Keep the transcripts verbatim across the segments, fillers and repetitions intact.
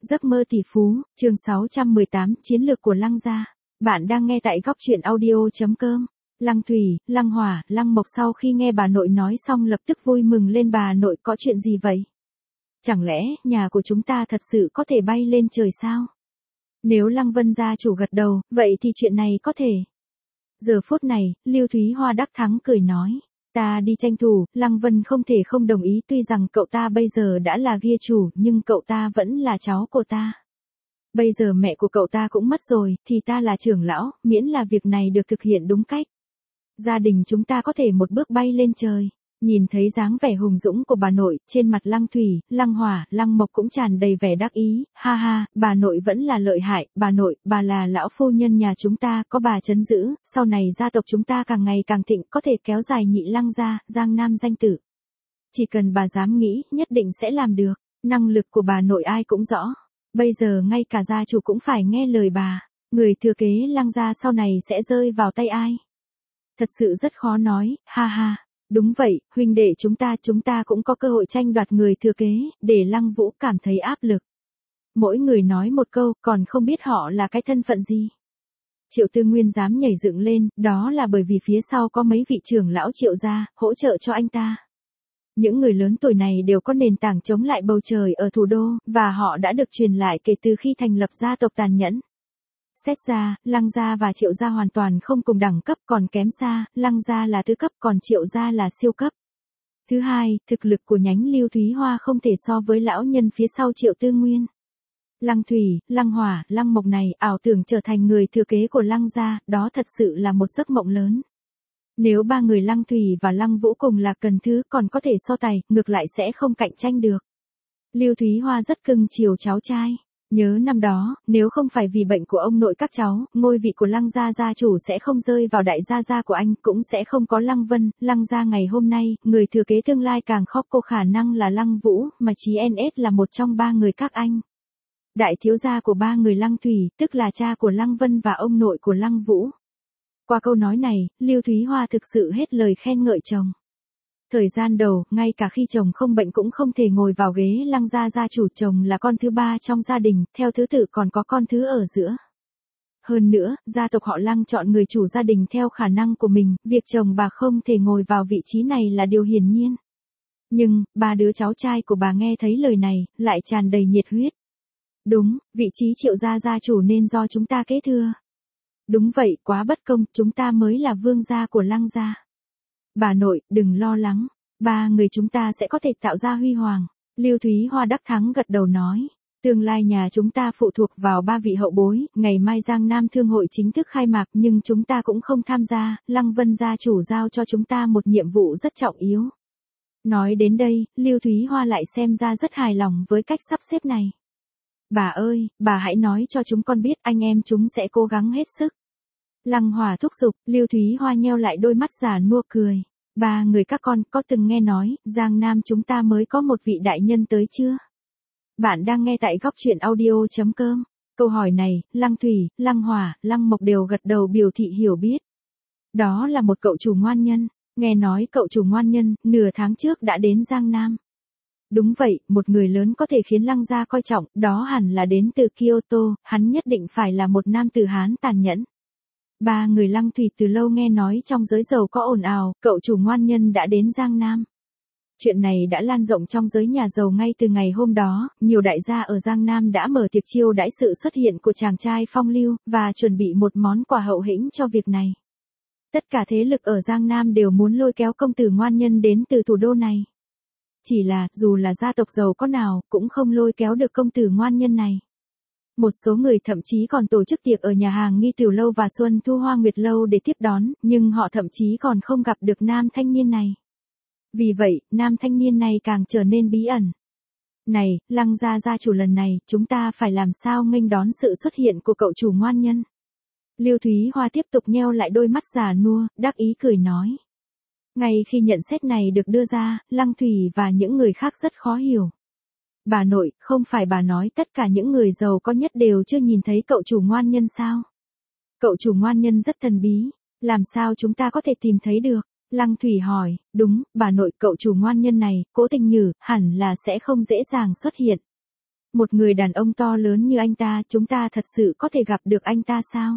Giấc mơ tỷ phú, chương sáu trăm mười tám, chiến lược của Lăng gia. Bạn đang nghe tại góc truyện audio chấm com. Lăng Thủy, Lăng Hỏa, Lăng Mộc sau khi nghe bà nội nói xong lập tức vui mừng lên. Bà nội, có chuyện gì vậy? Chẳng lẽ nhà của chúng ta thật sự có thể bay lên trời sao? Nếu Lăng Vân gia chủ gật đầu, vậy thì chuyện này có thể. Giờ phút này, Lưu Thúy Hoa đắc thắng cười nói. Ta đi tranh thủ, Lăng Vân không thể không đồng ý, tuy rằng cậu ta bây giờ đã là gia chủ, nhưng cậu ta vẫn là cháu của ta. Bây giờ mẹ của cậu ta cũng mất rồi, thì ta là trưởng lão, miễn là việc này được thực hiện đúng cách. Gia đình chúng ta có thể một bước bay lên trời. Nhìn thấy dáng vẻ hùng dũng của bà nội, trên mặt Lăng Thủy, Lăng Hỏa, Lăng Mộc cũng tràn đầy vẻ đắc ý, ha ha, bà nội vẫn là lợi hại, bà nội, bà là lão phu nhân nhà chúng ta, có bà trấn giữ, sau này gia tộc chúng ta càng ngày càng thịnh, có thể kéo dài Nhị Lăng gia, Giang Nam danh tử. Chỉ cần bà dám nghĩ, nhất định sẽ làm được, năng lực của bà nội ai cũng rõ. Bây giờ ngay cả gia chủ cũng phải nghe lời bà, người thừa kế Lăng gia sau này sẽ rơi vào tay ai? Thật sự rất khó nói, ha ha. Đúng vậy, huynh đệ chúng ta, chúng ta cũng có cơ hội tranh đoạt người thừa kế, để Lăng Vũ cảm thấy áp lực. Mỗi người nói một câu, còn không biết họ là cái thân phận gì. Triệu Tư Nguyên dám nhảy dựng lên, đó là bởi vì phía sau có mấy vị trưởng lão Triệu gia, hỗ trợ cho anh ta. Những người lớn tuổi này đều có nền tảng chống lại bầu trời ở thủ đô, và họ đã được truyền lại kể từ khi thành lập gia tộc tàn nhẫn. Xét ra, Lăng gia và Triệu gia hoàn toàn không cùng đẳng cấp, còn kém xa, Lăng gia là tứ cấp còn Triệu gia là siêu cấp. Thứ hai, thực lực của nhánh Lưu Thúy Hoa không thể so với lão nhân phía sau Triệu Tư Nguyên. Lăng Thủy, Lăng Hỏa, Lăng Mộc này, ảo tưởng trở thành người thừa kế của Lăng gia, đó thật sự là một giấc mộng lớn. Nếu ba người Lăng Thủy và Lăng Vũ cùng là cần thứ còn có thể so tài, ngược lại sẽ không cạnh tranh được. Lưu Thúy Hoa rất cưng chiều cháu trai. Nhớ năm đó, nếu không phải vì bệnh của ông nội các cháu, ngôi vị của Lăng gia gia chủ sẽ không rơi vào đại gia gia của anh, cũng sẽ không có Lăng Vân, Lăng gia ngày hôm nay, người thừa kế tương lai càng khóc cô khả năng là Lăng Vũ, mà chí en ét là một trong ba người các anh. Đại thiếu gia của ba người Lăng Thủy, tức là cha của Lăng Vân và ông nội của Lăng Vũ. Qua câu nói này, Lưu Thúy Hoa thực sự hết lời khen ngợi chồng. Thời gian đầu, ngay cả khi chồng không bệnh cũng không thể ngồi vào ghế Lăng gia gia chủ, chồng là con thứ ba trong gia đình, theo thứ tự còn có con thứ ở giữa. Hơn nữa, gia tộc họ Lăng chọn người chủ gia đình theo khả năng của mình, việc chồng bà không thể ngồi vào vị trí này là điều hiển nhiên. Nhưng, ba đứa cháu trai của bà nghe thấy lời này, lại tràn đầy nhiệt huyết. Đúng, vị trí Triệu gia gia chủ nên do chúng ta kế thừa. Đúng vậy, quá bất công, chúng ta mới là vương gia của Lăng gia. Bà nội, đừng lo lắng, ba người chúng ta sẽ có thể tạo ra huy hoàng. Lưu Thúy Hoa đắc thắng gật đầu nói, tương lai nhà chúng ta phụ thuộc vào ba vị hậu bối, ngày mai Giang Nam Thương hội chính thức khai mạc nhưng chúng ta cũng không tham gia, Lăng Vân gia chủ giao cho chúng ta một nhiệm vụ rất trọng yếu. Nói đến đây, Lưu Thúy Hoa lại xem ra rất hài lòng với cách sắp xếp này. Bà ơi, bà hãy nói cho chúng con biết, anh em chúng sẽ cố gắng hết sức. Lăng Hỏa thúc giục, Lưu Thúy Hoa nheo lại đôi mắt già nua cười. Ba người các con có từng nghe nói, Giang Nam chúng ta mới có một vị đại nhân tới chưa? Bạn đang nghe tại góc truyện audio chấm com. Câu hỏi này, Lăng Thủy, Lăng Hỏa, Lăng Mộc đều gật đầu biểu thị hiểu biết. Đó là một cậu chủ ngoan nhân, nghe nói cậu chủ ngoan nhân, nửa tháng trước đã đến Giang Nam. Đúng vậy, một người lớn có thể khiến Lăng gia coi trọng, đó hẳn là đến từ Kyoto, hắn nhất định phải là một nam tử Hán tàn nhẫn. Ba người Lăng Thủy từ lâu nghe nói trong giới giàu có ồn ào, cậu chủ ngoan nhân đã đến Giang Nam. Chuyện này đã lan rộng trong giới nhà giàu ngay từ ngày hôm đó, nhiều đại gia ở Giang Nam đã mở tiệc chiêu đãi sự xuất hiện của chàng trai phong lưu, và chuẩn bị một món quà hậu hĩnh cho việc này. Tất cả thế lực ở Giang Nam đều muốn lôi kéo công tử ngoan nhân đến từ thủ đô này. Chỉ là, dù là gia tộc giàu có nào, cũng không lôi kéo được công tử ngoan nhân này. Một số người thậm chí còn tổ chức tiệc ở nhà hàng Nghi Tiểu Lâu và Xuân Thu Hoa Nguyệt Lâu để tiếp đón, nhưng họ thậm chí còn không gặp được nam thanh niên này. Vì vậy, nam thanh niên này càng trở nên bí ẩn. Này, Lăng gia gia chủ, lần này, chúng ta phải làm sao nghênh đón sự xuất hiện của cậu chủ ngoan nhân? Lưu Thúy Hoa tiếp tục nheo lại đôi mắt già nua, đắc ý cười nói. Ngay khi nhận xét này được đưa ra, Lăng Thủy và những người khác rất khó hiểu. Bà nội, không phải bà nói tất cả những người giàu có nhất đều chưa nhìn thấy cậu chủ ngoan nhân sao? Cậu chủ ngoan nhân rất thần bí, làm sao chúng ta có thể tìm thấy được? Lăng Thủy hỏi, đúng, bà nội, cậu chủ ngoan nhân này, Cố Tình Nhử, hẳn là sẽ không dễ dàng xuất hiện. Một người đàn ông to lớn như anh ta, chúng ta thật sự có thể gặp được anh ta sao?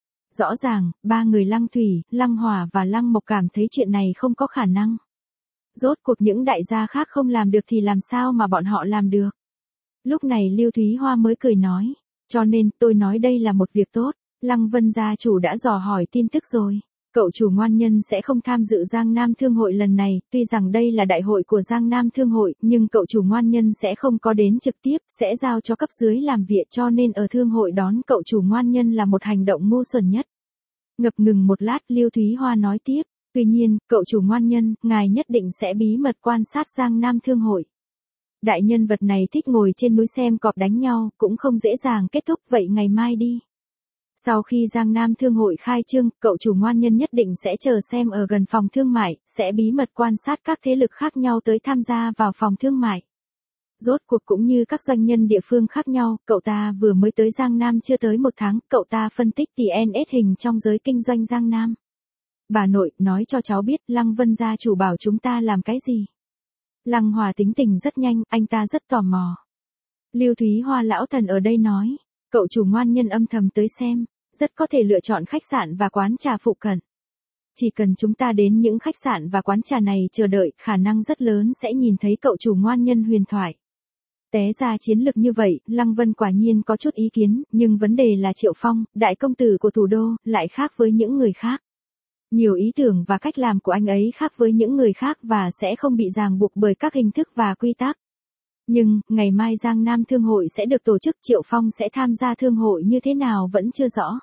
Rõ ràng, ba người Lăng Thủy, Lăng Hòa và Lăng Mộc cảm thấy chuyện này không có khả năng. Rốt cuộc những đại gia khác không làm được thì làm sao mà bọn họ làm được? Lúc này Lưu Thúy Hoa mới cười nói, cho nên tôi nói đây là một việc tốt. Lăng Vân gia chủ đã dò hỏi tin tức rồi. Cậu chủ Ngoan Nhân sẽ không tham dự Giang Nam Thương hội lần này, tuy rằng đây là đại hội của Giang Nam Thương hội, nhưng cậu chủ Ngoan Nhân sẽ không có đến trực tiếp, sẽ giao cho cấp dưới làm việc, cho nên ở Thương hội đón cậu chủ Ngoan Nhân là một hành động ngu xuẩn nhất. Ngập ngừng một lát, Lưu Thúy Hoa nói tiếp, tuy nhiên, cậu chủ Ngoan Nhân, ngài nhất định sẽ bí mật quan sát Giang Nam Thương hội. Đại nhân vật này thích ngồi trên núi xem cọp đánh nhau, cũng không dễ dàng kết thúc, vậy ngày mai đi. Sau khi Giang Nam Thương hội khai trương, cậu chủ Ngoan Nhân nhất định sẽ chờ xem ở gần phòng thương mại, sẽ bí mật quan sát các thế lực khác nhau tới tham gia vào phòng thương mại. Rốt cuộc cũng như các doanh nhân địa phương khác nhau, cậu ta vừa mới tới Giang Nam chưa tới một tháng, cậu ta phân tích tê en ét hình trong giới kinh doanh Giang Nam. Bà nội, nói cho cháu biết, Lăng Vân gia chủ bảo chúng ta làm cái gì? Lăng Hòa tính tình rất nhanh, anh ta rất tò mò. Lưu Thúy Hoa lão thần ở đây nói, cậu chủ Ngoan Nhân âm thầm tới xem, rất có thể lựa chọn khách sạn và quán trà phụ cận. Chỉ cần chúng ta đến những khách sạn và quán trà này chờ đợi, khả năng rất lớn sẽ nhìn thấy cậu chủ Ngoan Nhân huyền thoại. Té ra chiến lược như vậy, Lăng Vân quả nhiên có chút ý kiến, nhưng vấn đề là Triệu Phong, đại công tử của thủ đô, lại khác với những người khác. Nhiều ý tưởng và cách làm của anh ấy khác với những người khác và sẽ không bị ràng buộc bởi các hình thức và quy tắc. Nhưng, ngày mai Giang Nam Thương hội sẽ được tổ chức, Triệu Phong sẽ tham gia thương hội như thế nào vẫn chưa rõ.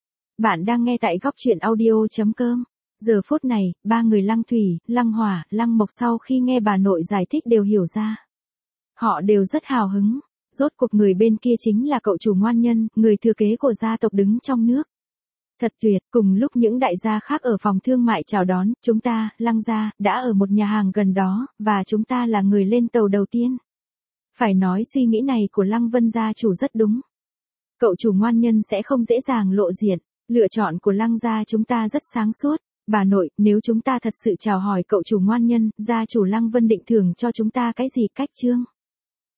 Bạn đang nghe tại góc truyện audio.com. Giờ phút này, ba người Lăng Thủy, Lăng Hòa, Lăng Mộc sau khi nghe bà nội giải thích đều hiểu ra. Họ đều rất hào hứng. Rốt cuộc người bên kia chính là cậu chủ Ngoan Nhân, người thừa kế của gia tộc đứng trong nước. Thật tuyệt, cùng lúc những đại gia khác ở phòng thương mại chào đón, chúng ta, Lăng gia, đã ở một nhà hàng gần đó, và chúng ta là người lên tàu đầu tiên. Phải nói suy nghĩ này của Lăng Vân gia chủ rất đúng. Cậu chủ Ngoan Nhân sẽ không dễ dàng lộ diện, lựa chọn của Lăng gia chúng ta rất sáng suốt. Bà nội, nếu chúng ta thật sự chào hỏi cậu chủ Ngoan Nhân, gia chủ Lăng Vân định thưởng cho chúng ta cái gì cách chương?